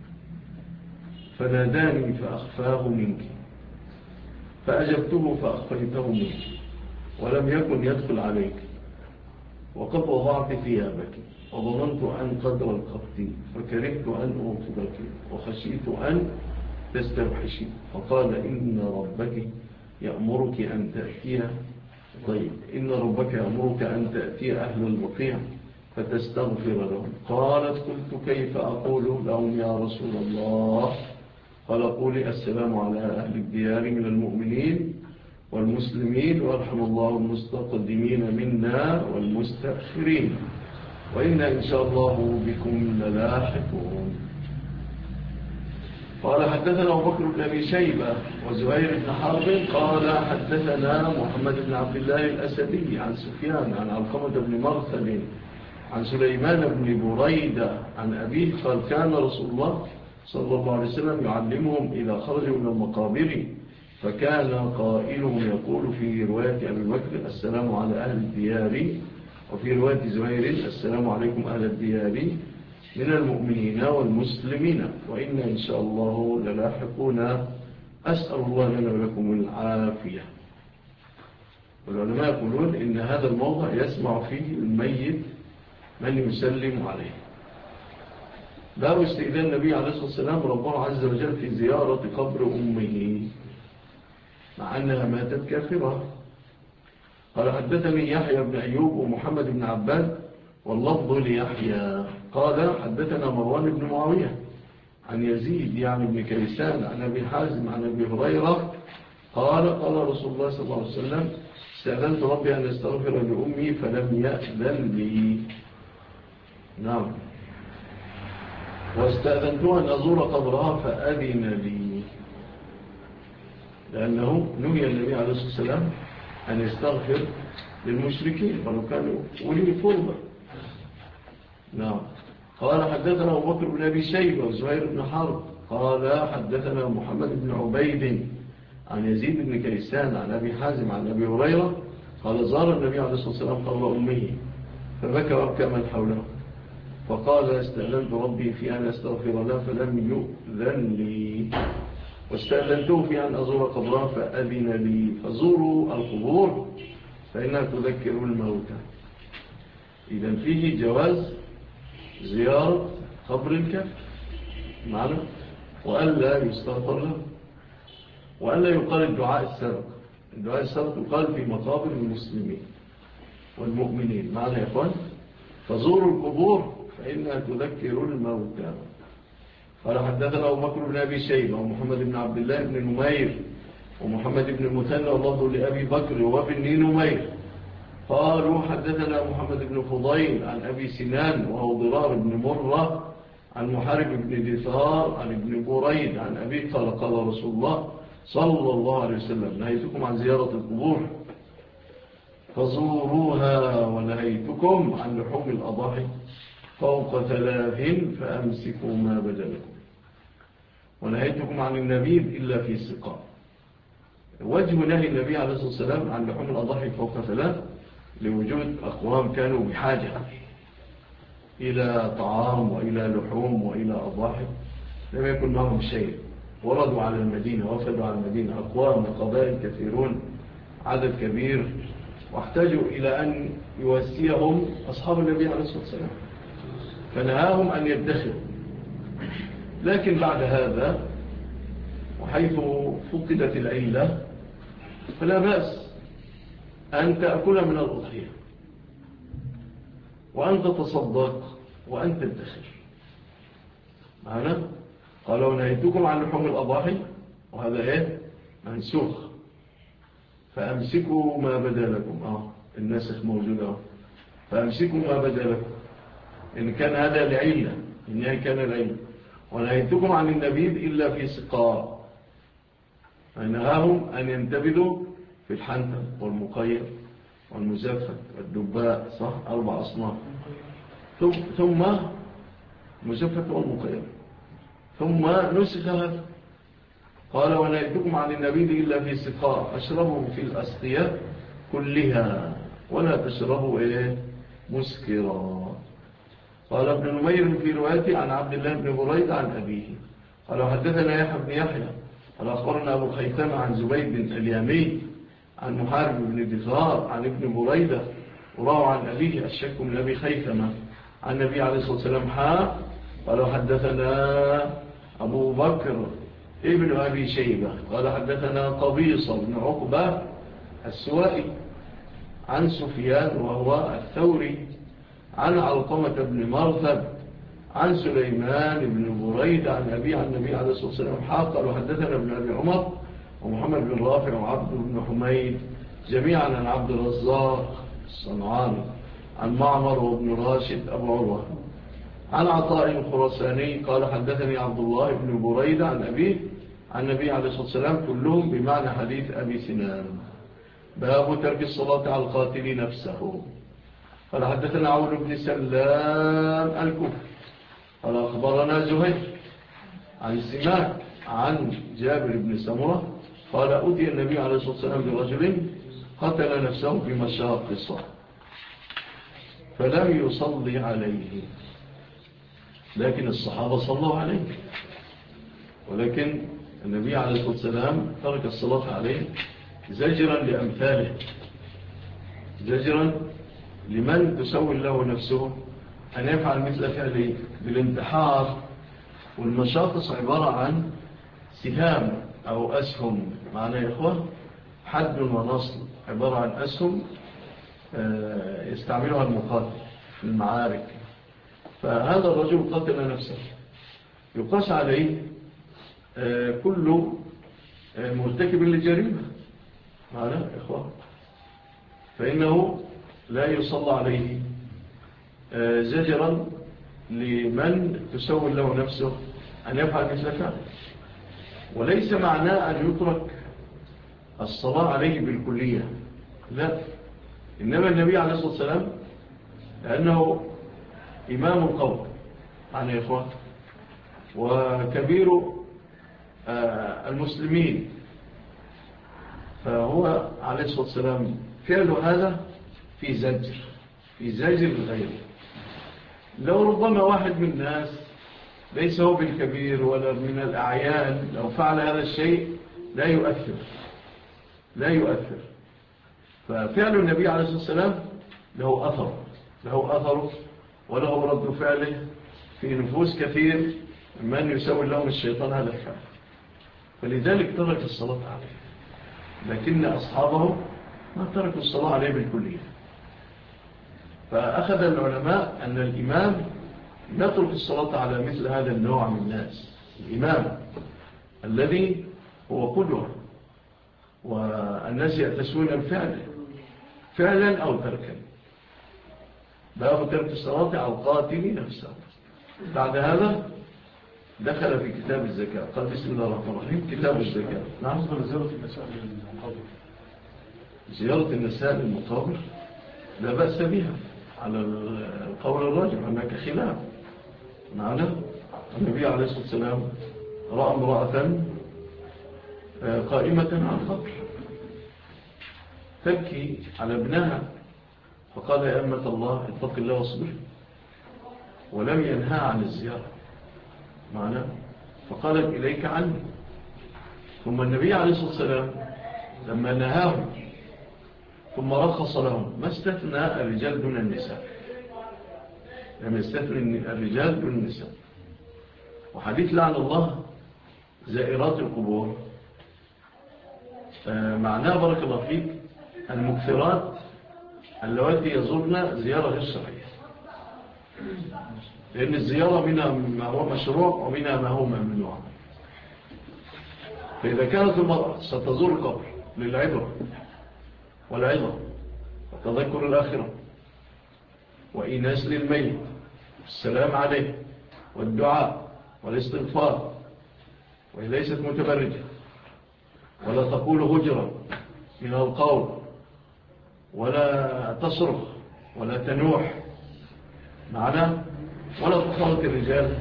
فناداني فأخفاه منك فأجبته فأخفيته منك ولم يكن يدخل عليك وقد وضعت ثيابك وظننت أن قد رقبت فكرهت أن أوقظك وخشيت أن تستوحشي. فقال إن ربك يأمرك أن تأتي. طيب إن ربك يأمرك أن تأتي أهل البقيع فتستغفر لهم. قالت قلت كيف أقول لهم يا رسول الله؟ قال قولي السلام على أهل الديار من المؤمنين والمسلمين وارحم الله المستقدمين منا والمستأخرين وإنا إن شاء الله بكم للاحقون. قال حدثنا أبو بكر بن أبي شيبة وزهير بن حرب قال حدثنا محمد بن عبد الله الأسدي عن سفيان عن علقمة بن مرثد عن سليمان بن بريدة عن أبيه قال كان رسول الله صلى الله عليه وسلم يعلمهم إذا خرجوا من المقابر فكان قائلهم يقول في رواية أبي بكر السلام على أهل الديار، وفي رواية زهير السلام عليكم أهل الديار من المؤمنين والمسلمين وإن إن شاء الله للاحقون. أسأل الله لنا ولكم العافية. والعلماء يقولون إن هذا الموضع يسمع فيه الميت من يسلم عليه. باب استئذان النبي عليه الصلاة والسلام ربنا عز وجل في زيارة قبر أمه مع أنها ماتت كافرة. قال حدثني يحيى بن أيوب ومحمد بن عباد واللفظ ليحيى قال حدثنا مروان بن معاوية عن يزيد يعني بن كيسان عن أبي حازم عن أبي هريرة قال قال رسول الله صلى الله عليه وسلم استأذنت ربي أن استغفر لأمي فلم يأذن لي. نعم. واستأذنت أن أزور قبرها فأذن لي، لأنه نهي النبي عليه الصلاة والسلام أن يستغفر للمشركين ولو كانوا ولي فرضة. نعم. قال حدثنا أبو بكر بن أبي شيبة وزهير بن حرب قال حدثنا محمد بن عبيد عن يزيد بن كيسان عن أبي حازم عن أبي هريرة قال زار النبي عليه الصلاة والسلام قبر أمه فبكى وابكى من حوله فقال استأذنت ربي في أن أستغفر له فلم يؤذن لي، واستأذنته في أن أزور قبرها فأذن لي. فزوروا القبور فإنها تذكر الموتى. إذن فيه جواز زيارة قبر الكافر معنا، وألا يستغفر له، وألا يقال الدعاء السابق. الدعاء السابق يقال في مقابر المسلمين والمؤمنين معنا يا أخوان. فزوروا القبور فإنها تذكر الموتى. قال حدثنا أبو بكر بن أبي شيبة ومحمد بن عبد الله بن نمير ومحمد بن المثنى واللفظ لأبي بكر وابن نمير قالوا حدثنا محمد بن فضيل عن أبي سنان وهو ضرار بن مرة عن محارب بن دثار عن ابن بريد عن أبي قال قال رسول الله صلى الله عليه وسلم نهيتكم عن زيارة القبور فزوروها ونهيتكم عن لحوم الأضاحي فوق 3 فأمسكوا ما بدلكم ونهيتكم عن النبيذ إلا في سقاء. وجه نهي النبي عليه الصلاة والسلام عن لحوم الأضاحي فوق 3 لوجود أقوام كانوا بحاجة إلى طعام وإلى لحوم وإلى أضاحي لم يكن معهم شيء، وردوا على المدينة وفدوا على المدينة أقوام وقبائل كثيرون عدد كبير، واحتاجوا إلى أن يوسيهم أصحاب النبي عليه الصلاة والسلام فنهاهم أن يدخروا. لكن بعد هذا وحيث فقدت العلة فلا بأس أن تأكل من الأضحية وأن تتصدق وأن تدخر معنا. قالوا نهيتكم عن لحوم الأضاحي وهذا منسوخ فأمسكوا ما بدا لكم. الناسخ موجودة فأمسكوا ما بدا لكم إن كان هذا لعلة إن كان العلة. ونهيتكم عن النبيذ إلا في سقاء فنهاهم أن ينتبذوا في الحنتم والمقير والمزفت والدباء صح 4 أصناف ثم مزفت والمقير ثم نسخ هذا. قال ونهيتكم عن النبيذ إلا في سقاء أشربوا في الأسقية كلها ولا تشربوا مسكرا. قال ابن نمير في روايته عن عبد الله بن بريد عن أبيه قال حدثنا يحيى بن يحيى قال أخبرنا أبو خيثمة عن زبيد بن اليامي عن محارب بن دثار عن ابن بريدة وروى عن أبيه الشك من أبي خيثمة عن النبي عليه الصلاة والسلام قال حدثنا أبو بكر ابن أبي شيبة قال حدثنا قبيصة بن عقبة السوائي عن سفيان وهو الثوري عن علقمة بن مرثد عن سليمان بن بريد عن أبي عن النبي عليه الصلاة والسلام قال وحدثنا ابن أبي عمر ومحمد بن رافع وعبد بن حميد جميعا عن عبد الرزاق الصنعاني عن معمر وابن راشد أبو عروة عن عطاء الخرساني قال حدثني عبد الله بن بريد عن أبيه عن النبي عليه الصلاة والسلام كلهم بمعنى حديث أبي سنان. باب ترك الصلاة على القاتل نفسه. قال حدثنا عون بن سلام الكوفي قال أخبرنا زهير عن سماك عن جابر بن سمرة قال أتي النبي عليه الصلاة والسلام برجل قتل نفسه في مشاق الصحر فلم يصلي عليه، لكن الصحابة صلوا عليه، ولكن النبي عليه الصلاة والسلام ترك الصلاة عليه زجرا لأمثاله، زجرا لمن تسوي له نفسه أن يفعل مثل فعله بالانتحار. والمشاقص عبارة عن سهام أو أسهم، معنى يا إخوة حد ونصل، عبارة عن أسهم يستعملها المقاتل في المعارك. فهذا الرجل قتل نفسه، يقاس عليه كل مرتكب للجريمة، معنى يا إخوة، فإنه لا يصلى عليه زجرا لمن تسول له نفسه أن يفعل مثل فعله. وليس معناه أن يترك الصلاة عليه بالكلية، لا، إنما النبي عليه الصلاة والسلام لأنه إمام القوم معنى يا إخوان وكبير المسلمين، فهو عليه الصلاة والسلام فعل هذا في زجر الغير. لو ربما واحد من الناس ليس هو بالكبير ولا من الأعيان لو فعل هذا الشيء لا يؤثر. ففعل النبي عليه الصلاة والسلام له أثر وله رد فعله في نفوس كثير من يسوي لهم الشيطان هذا الفعل، فلذلك ترك الصلاة عليه. لكن أصحابه ما تركوا الصلاة عليه بالكلية. فأخذ العلماء أن الإمام يترك الصلاة على مثل هذا النوع من الناس، الإمام الذي هو قدوة والناس يأتسون الفعل فعلا أو تركا، باب ترك الصلاة على القاتل نفسه. بعد هذا دخل في كتاب الزكاة، قال بسم الله الرحمن الرحيم كتاب الزكاة. نعم، زيارة النساء للمقابر لا بأس بها على القول الراجح، هناك خلاف معنا. النبي عليه الصلاة والسلام رأى امرأة قائمة على القبر تبكي على ابنها، فقال يا أمة الله اتق الله واصبر، ولم ينهى عن الزيارة معنا، فقالت إليك عني. ثم النبي عليه الصلاة والسلام لما نهاهم ثم رخص لهم ما استثنى الرجال دون النساء، لم يستثنى الرجال دون النساء. وحديث لعن الله زائرات القبور معناه بارك الله فيك المكثرات اللواتي يزورن زيارة غير شرعية، لأن الزيارة منها ما هو مشروع ومنها ما هو ممنوع. فإذا كانت المرأة ستزور القبر للعبرة والعظة وتذكر الآخرة وإيناس للميت والسلام عليه والدعاء والاستغفار، وهي ليست متبرجة ولا تقول هجرا من القول ولا تصرخ ولا تنوح معنا ولا تخالط الرجال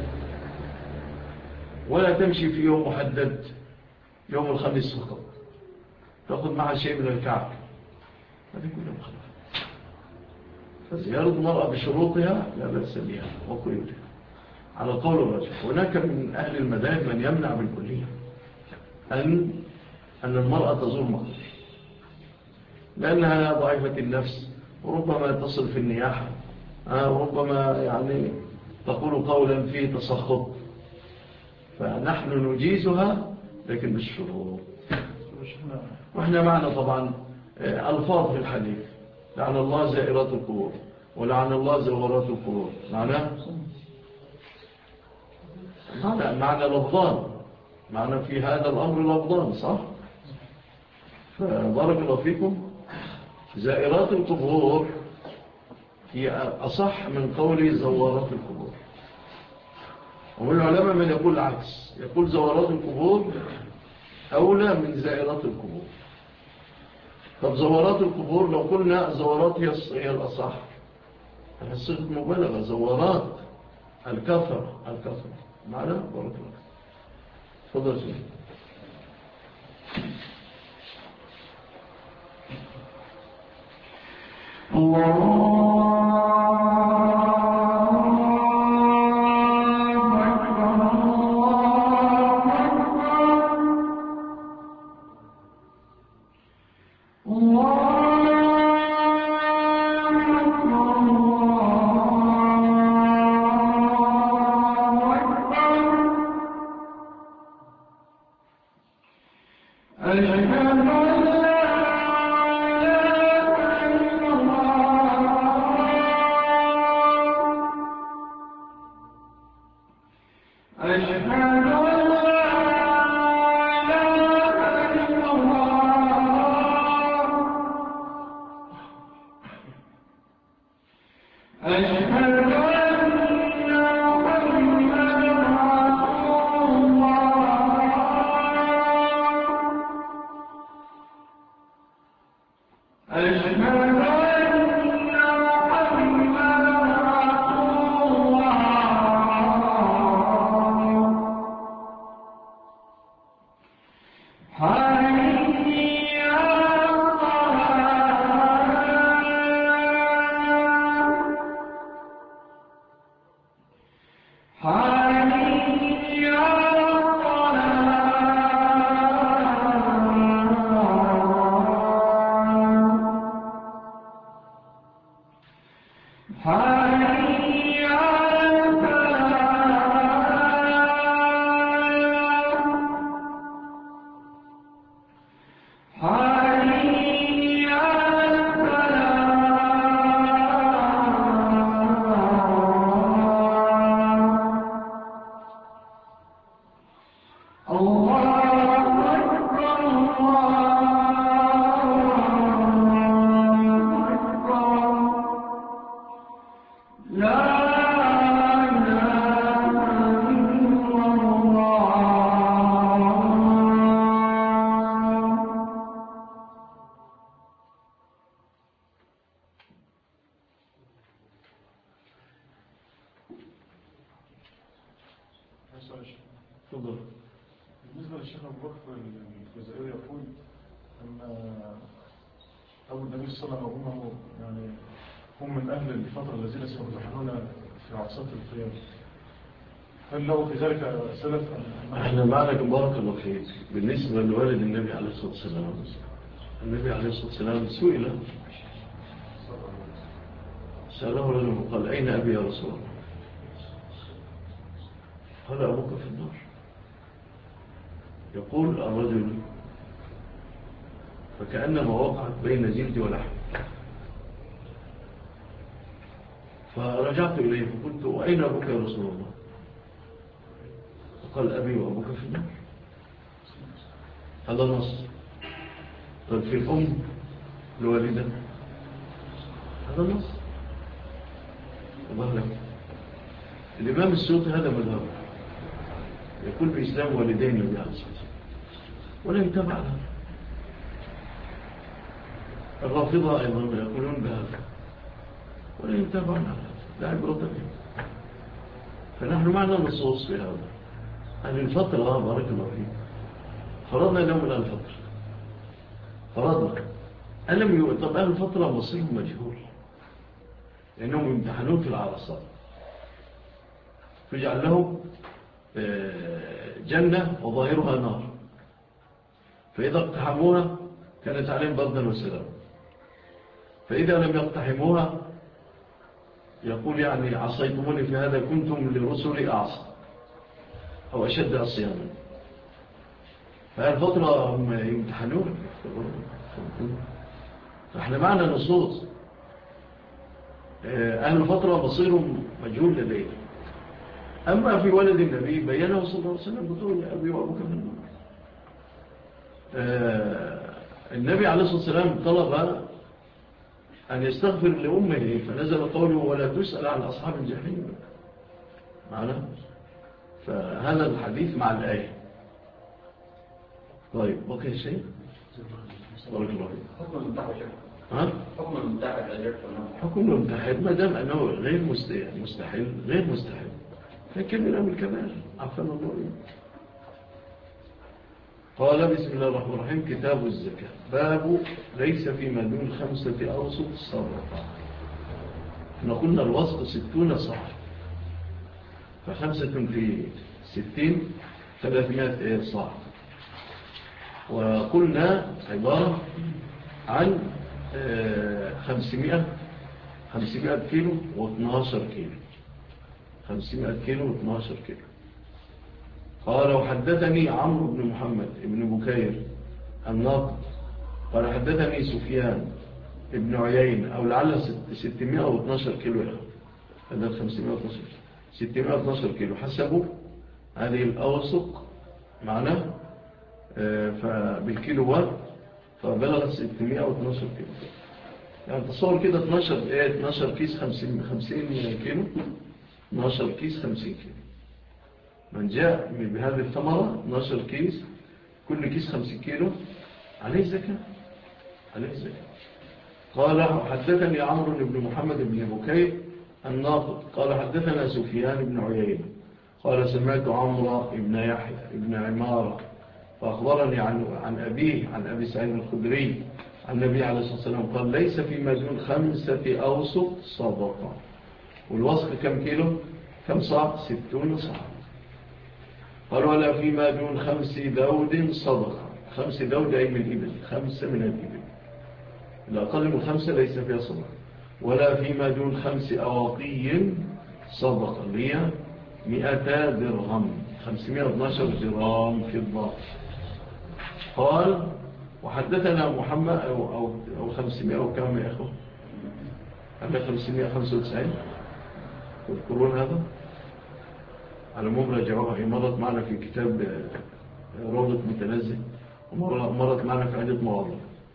ولا تمشي في يوم محدد يوم الخميس فقط تأخذ معها شيء من الكعب، هذه كلها مخالفة. فزيارة المرأة بشروطها لا بأس بها وقيودها على القول الراجح. هناك من أهل المذاهب من يمنع بالكلية أن المرأة تزور مقبرة لأنها ضعيفة النفس وربما تصل في النياحة وربما يعني تقول قولا فيه تسخط، فنحن نجيزها لكن بالشروط. وإحنا معنا طبعا ألفاظ في الحديث لعن الله زائرات القبور ولعن الله زوارات القبور، معنى لفظان، معنى في هذا الأمر لفظان صح؟ فبارك الله فيكم زائرات القبور هي أصح من قول زوارات القبور. ومن العلماء من يقول العكس، يقول زوارات القبور أولى من زائرات القبور. طب زوارات القبور لو قلنا زوارات هي الأصح، الصيغة مبالغة، زوارات الكثرة معنا بارك الله. تفضل سيدي. تفضل. بالنسبة للشيخ أبو بكر الجزائري يقول أن أبو النبي صلى الله عليه وسلم وأمه يعني هم من أهل الفترة الذين سيمتحنون في عصات القيامة، هل له في ذلك سلف؟ احنا معنا بارك الله فيك. بالنسبة لوالد النبي عليه الصلاة والسلام، النبي عليه الصلاة والسلام سأله رجل وقال أين أبي يا رسول الله؟ قال أبوك في النار. يقول الرجل فكأنما وقعت بين جلد ولحم، فرجعت إليه فقلت وأين أبوك يا رسول الله؟ فقال أبي وأبوك في النار. هذا نص. طيب في الأم الوالدة هذا نص. الله لك. الإمام السيوطي هذا مذهب، يقول بإسلام والدين النبي عليه الصلاة والسلام ولا يتبع لها. الرافضة أيضا يقولون بهذا ولا يتبع لها، لا عبرة به. فنحن معنا نصوص في هذا. عن الفترة بارك الله فيه فرضنا لهم الآن الفترة، فرضنا طب أهل الفترة مصيرهم مجهول لأنهم يمتحنون في العرصات، فيجعل لهم جنة وظاهرها نار، فإذا اقتحموها كانت عليهم بردا وسلام، فإذا لم يقتحموها يقول يعني عصيتموني في هذا كنتم لرسل أعصى أو أشد عصيانا. فالفترة هم يمتحنون، فإحنا معنا نصوص. أهل الفترة مصيرهم مجهول لديه. أما في ولد النبي بيانه صلى الله عليه وسلم بطول أبي وأبوك من النار. النبي عليه الصلاة والسلام طلب أن يستغفر لأمه فنزل قوله ولا تسأل عن أصحاب الجحيم معنا. فهذا الحديث مع الآية. طيب بقي شيء بارك الله فيك. حكم الممتحن ها؟ حكم الممتحن حكم الممتحن ما دام أنه غير مستحيل غير مستحيل فكمل أمر الكمال عفوا الله. قال بسم الله الرحمن الرحيم. كتاب الزكاة. باب ليس فيما دون 5 أوسق صدقة. احنا قلنا الوسط 60 صاع، ف5 في 60 300 صاع، وقلنا عبارة عن 500 كيلو و12 كيلو، 500 كيلو و12 كيلو. قال وحدثني عمرو بن محمد بن بكير الناقد قال حدثني سفيان ابن عيين، أو لعل 612 كيلو يا أخي، هذا 512 612 كيلو حسبوا هذه الأوسق معنا بالكيلوات، فبلغت 612 كيلو. يعني تصور كده 12 كيس 50 كيلو، 12 كيس 50 كيلو. من جاء بهذه الثمرة 12 كيس، كل كيس 50 كيلو، عليه زكاة، عليه زكاة. قال حدثني عمرو بن محمد بن بكير الناقد قال حدثنا سفيان بن عيين قال سمعت عمرو بن يحيى بن عمارة فأخبرني عن أبيه عن أبي سعيد الخدري عن النبي عليه الصلاة والسلام قال ليس فيما دون 5 أوسق صدقة. والوسق كم كيلو؟ كم صاع؟ 60 صاع. قال ولا فيما دون 5 دود صدقة. 5 دود أي من الإبل، 5 من الإبل، الأقل من 5 ليس فيها صدقة. ولا فيما دون 5 أواقي صدقة، اللي هي 200 درهم، 512 جرام فضة. قال وحدثنا محمد أو 500 أو كم يا أخوة؟ أما 595 تذكرون هذا؟ على مراجعوها. هي مرت معنا في كتاب روضة متنزه، ومرت معنا في عدة مواضيع.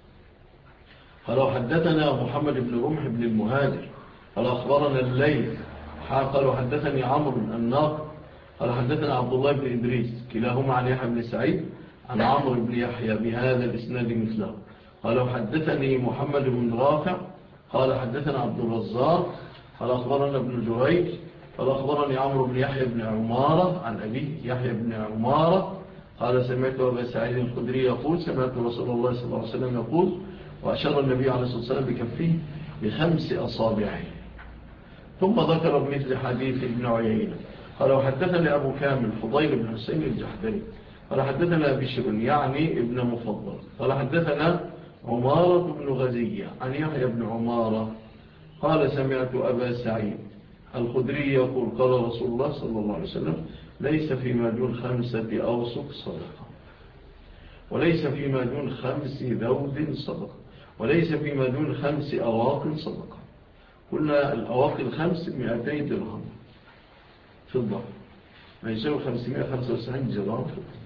قال حدثنا محمد بن رمح بن المهاجر قال أخبرنا الليث قال حدثني عمرو الناقد قال حدثنا عبد الله بن إدريس كلاهما عن يحيى بن سعيد عن عمرو بن يحيى بهذا الإسناد مثله. قال حدثني محمد بن رافع قال حدثنا عبد الرزاق قال أخبرنا ابن جريج قال أخبرني عمرو بن يحيى بن عمارة عن أبيه يحيى بن عمارة قال سمعت أبا سعيد الخدري يقول سمعت رسول الله صلى الله عليه وسلم يقول، وأشار النبي عليه الصلاة والسلام بكفيه ب5 أصابعه. ثم ذكر بمثل حديث ابن عيينة قال وحدثني أبو كامل فضيل بن حسين الجحدري قال حدثنا بشر يعني ابن مفضل قال حدثنا عمارة بن غزية عن يحيى بن عمارة قال سمعت أبا سعيد الخدري يقول قال رسول الله صلى الله عليه وسلم ليس فيما دون 5 أوسق صدقة، وليس فيما دون 5 ذود صدقة، وليس فيما دون 5 أواق صدقة. قلنا الأواق 5 200 درهم فضة، ما يساوي 595 جرام فضة.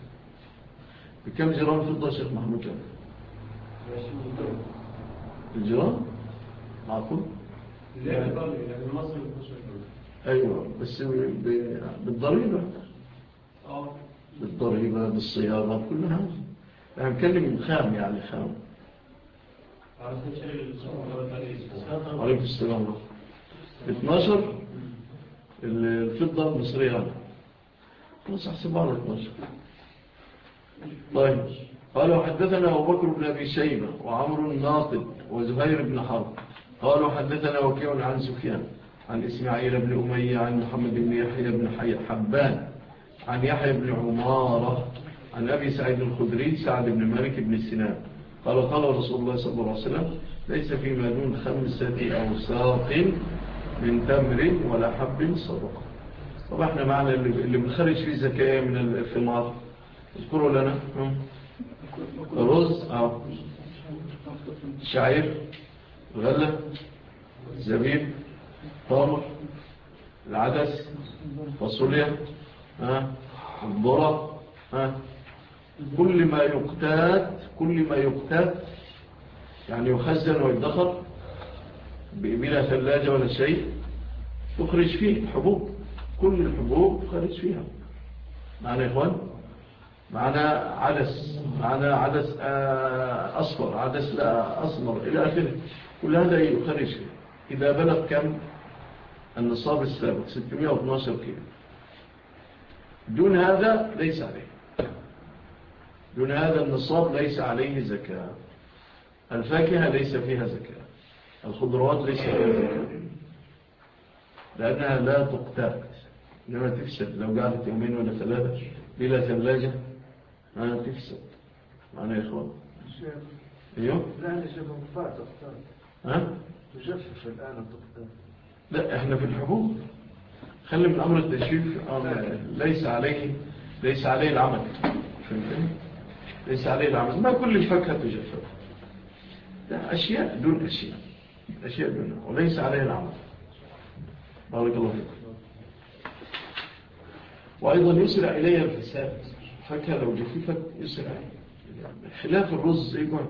بكم جرام فضة شيخ محمود جرام؟ الجرام معقول؟ لا يعني المصر أيوة، بس بالضريبة، بالضريبة بالصياغة كلها. يعني نتكلم خام، يعني خام. عليكم السلام. 12 الفضة المصرية خلاص احسبها على 12. طيب قالوا حدثنا أبو بكر بن أبي شيبة وعمر الناقد وزهير بن حرب قالوا حدثنا وكيع عن سفيان عن إسماعيل بن أمية عن محمد بن يحيى بن حبان عن يحيى بن عمارة عن أبي سعيد الخدري سعد بن مالك بن سنان قال قال رسول الله صلى الله عليه وسلم ليس فيما دون 5 أوساق من تمر ولا حب صدقة. طبعا احنا معنا اللي بنخرج فيه زكاة من الثمار، اذكروا لنا الرز شعير غلة زبيب تمر العدس فاصوليا الذرة كل ما يقتات يعني يخزن ويدخر بلا ثلاجة ولا شيء تخرج فيه حبوب، كل الحبوب تخرج فيها. معنا يا إخوان؟ معنا عدس، معنا عدس أصفر، عدس لا أصمر إلى آخره، كل هذا يخرج فيه. إذا بلغ كم النصاب السابق 612 كيلو، دون هذا ليس عليه. دون هذا النصاب ليس عليه زكاة. الفاكهة ليس فيها زكاة، الخضروات ليس فيها زكاة، لأنها لا تقتات، إنما تفسد. لو قعدت يومين ولا 3 بلا ثلاجة تفسد. معنى يا إخوان أيوه؟ لا أنا شبه مفاتة تجفف الآن التقتات. لا إحنا في الحبوب خلي من أمر التجفيف ليس عليه العمل. فهمتني؟ ليس عليه العمل. ما كل الفاكهة تجفف، لا، أشياء دون أشياء دون، وليس عليه العمل. بارك الله فيك. وأيضا يسرع إليه الفساد. فاكهة لو جففت يسرع، خلاف الرز يقعد،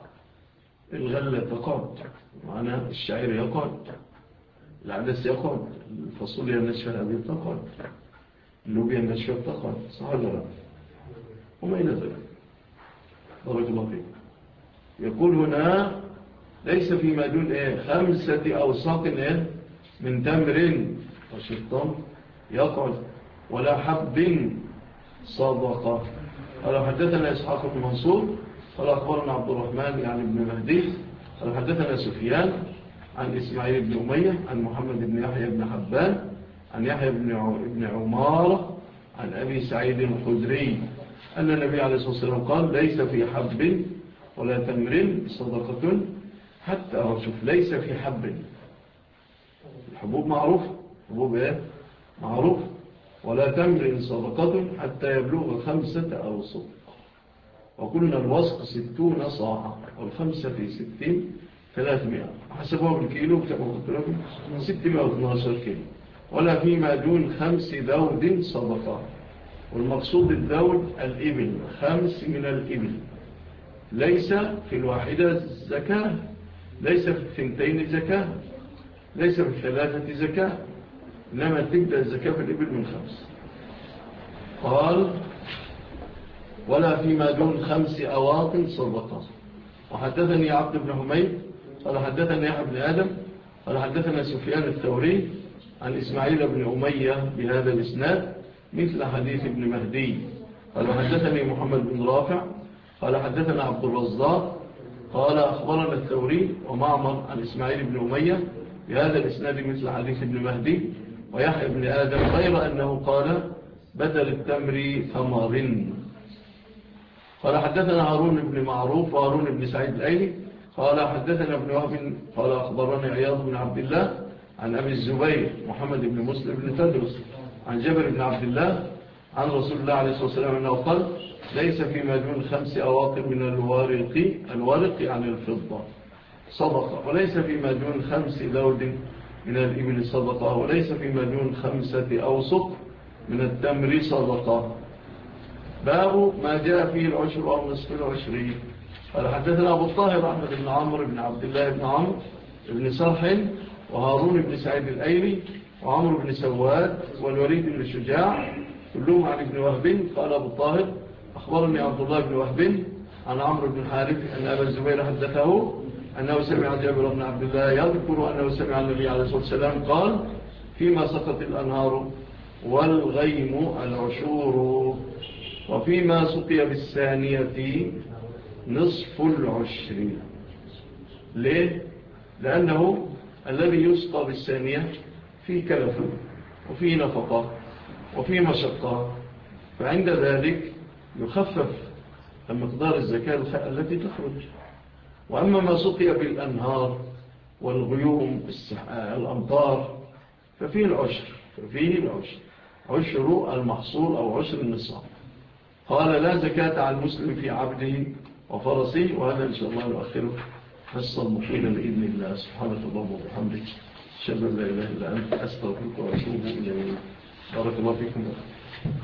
الغلة تقعد، معنا الشعير يقعد، العدس يقعد، الفاصوليا الناشفة هذه تقعد، اللوبيا الناشفة تقعد، صح ولا لا؟ وما إلى ذلك. بارك الله فيك. يقول هنا ليس فيما دون 5 أوساق من تمر وشطان يقعد ولا حب صدقة. قال حدثنا إسحاق بن منصور قال أخبرنا عبد الرحمن يعني ابن مهدي قال حدثنا سفيان عن إسماعيل بن أمية عن محمد بن يحيى بن حبان عن يحيى بن عمارة عن أبي سعيد الخدري أن النبي عليه الصلاة والسلام قال ليس في حب ولا تمر صدقة حتى أشوف. ليس في حب، الحبوب معروف، حبوب معروف، ولا تمر صدقة حتى يبلغ 5 أوسق. وقلنا الوسق 60 صاعا، والخمسة في 60 300، حسبوها بالكيلو كما قلت لكم 612 كيلو. ولا فيما دون 5 ذود صدقة. والمقصود الذود الإبل، 5 من الإبل. ليس في الواحدة زكاة، ليس في 2 زكاة، ليس في 3 زكاة، إنما تبدأ الزكاة في الإبل من 5. قال ولا فيما دون 5 أواق صدقة. وحدثني عبد بن حميد قال حدثني يحيى بن آدم قال حدثنا سفيان الثوري عن إسماعيل بن أمية بهذا الإسناد مثل حديث ابن مهدي. قال حدثني محمد بن رافع قال حدثنا عبد الرزاق قال أخبرنا الثوري ومعمر عن إسماعيل بن أمية بهذا الإسناد مثل حديث ابن مهدي ويحيى بن آدم، غير أنه قال بدل التمر ثمر. قال حدثنا هارون بن معروف وهارون بن سعيد الأيلي قال حدثنا ابن وهب قال أخبرني عياض بن عبد الله عن أبي الزبير محمد بن مسلم بن تدرس عن جابر بن عبد الله عن رسول الله عليه الصلاة والسلام أنه قال ليس فيما دون 5 أواق من الورق يعني الفضة صدقة، وليس فيما دون 5 ذود من الإبل صدقة، وليس فيما دون 5 أوسق من التمر صدقة. باب ما جاء فيه العشر أو نصف العشر. قال حدثنا أبو الطاهر أحمد بن عمرو بن عبد الله بن عمرو بن صرح وهارون بن سعيد الأيلي وعمرو بن سواد والوليد بن شجاع كلهم عن ابن وهب. قال أبو الطاهر أخبرني عبد الله بن وهب عن عمرو بن حارث أن أبا الزبير حدثه أنه سمع جابر بن عبد الله يذكر أنه سمع النبي عليه الصلاة والسلام قال فيما سقط الأنهار والغيم العشور وفيما سقي بالثانية نصف العشر. ليه؟ لأنه الذي يسقى بالثانية فيه كلف وفيه نفقة وفيه مشقة، فعند ذلك يخفف مقدار الزكاة التي تخرج. وأما ما سقي بالأنهار والغيوم الأمطار ففيه العشر، عشر المحصول أو عشر النصاب. قال لا زكاة على المسلم في عبده وفرسه. وهذا إن شاء الله نؤخره حصة المقيلة بإذن الله. سبحانك اللهم وبحمدك أشهد أن لا إله إلا أنت أستغفرك وأتوب إليك. بارك الله فيكم.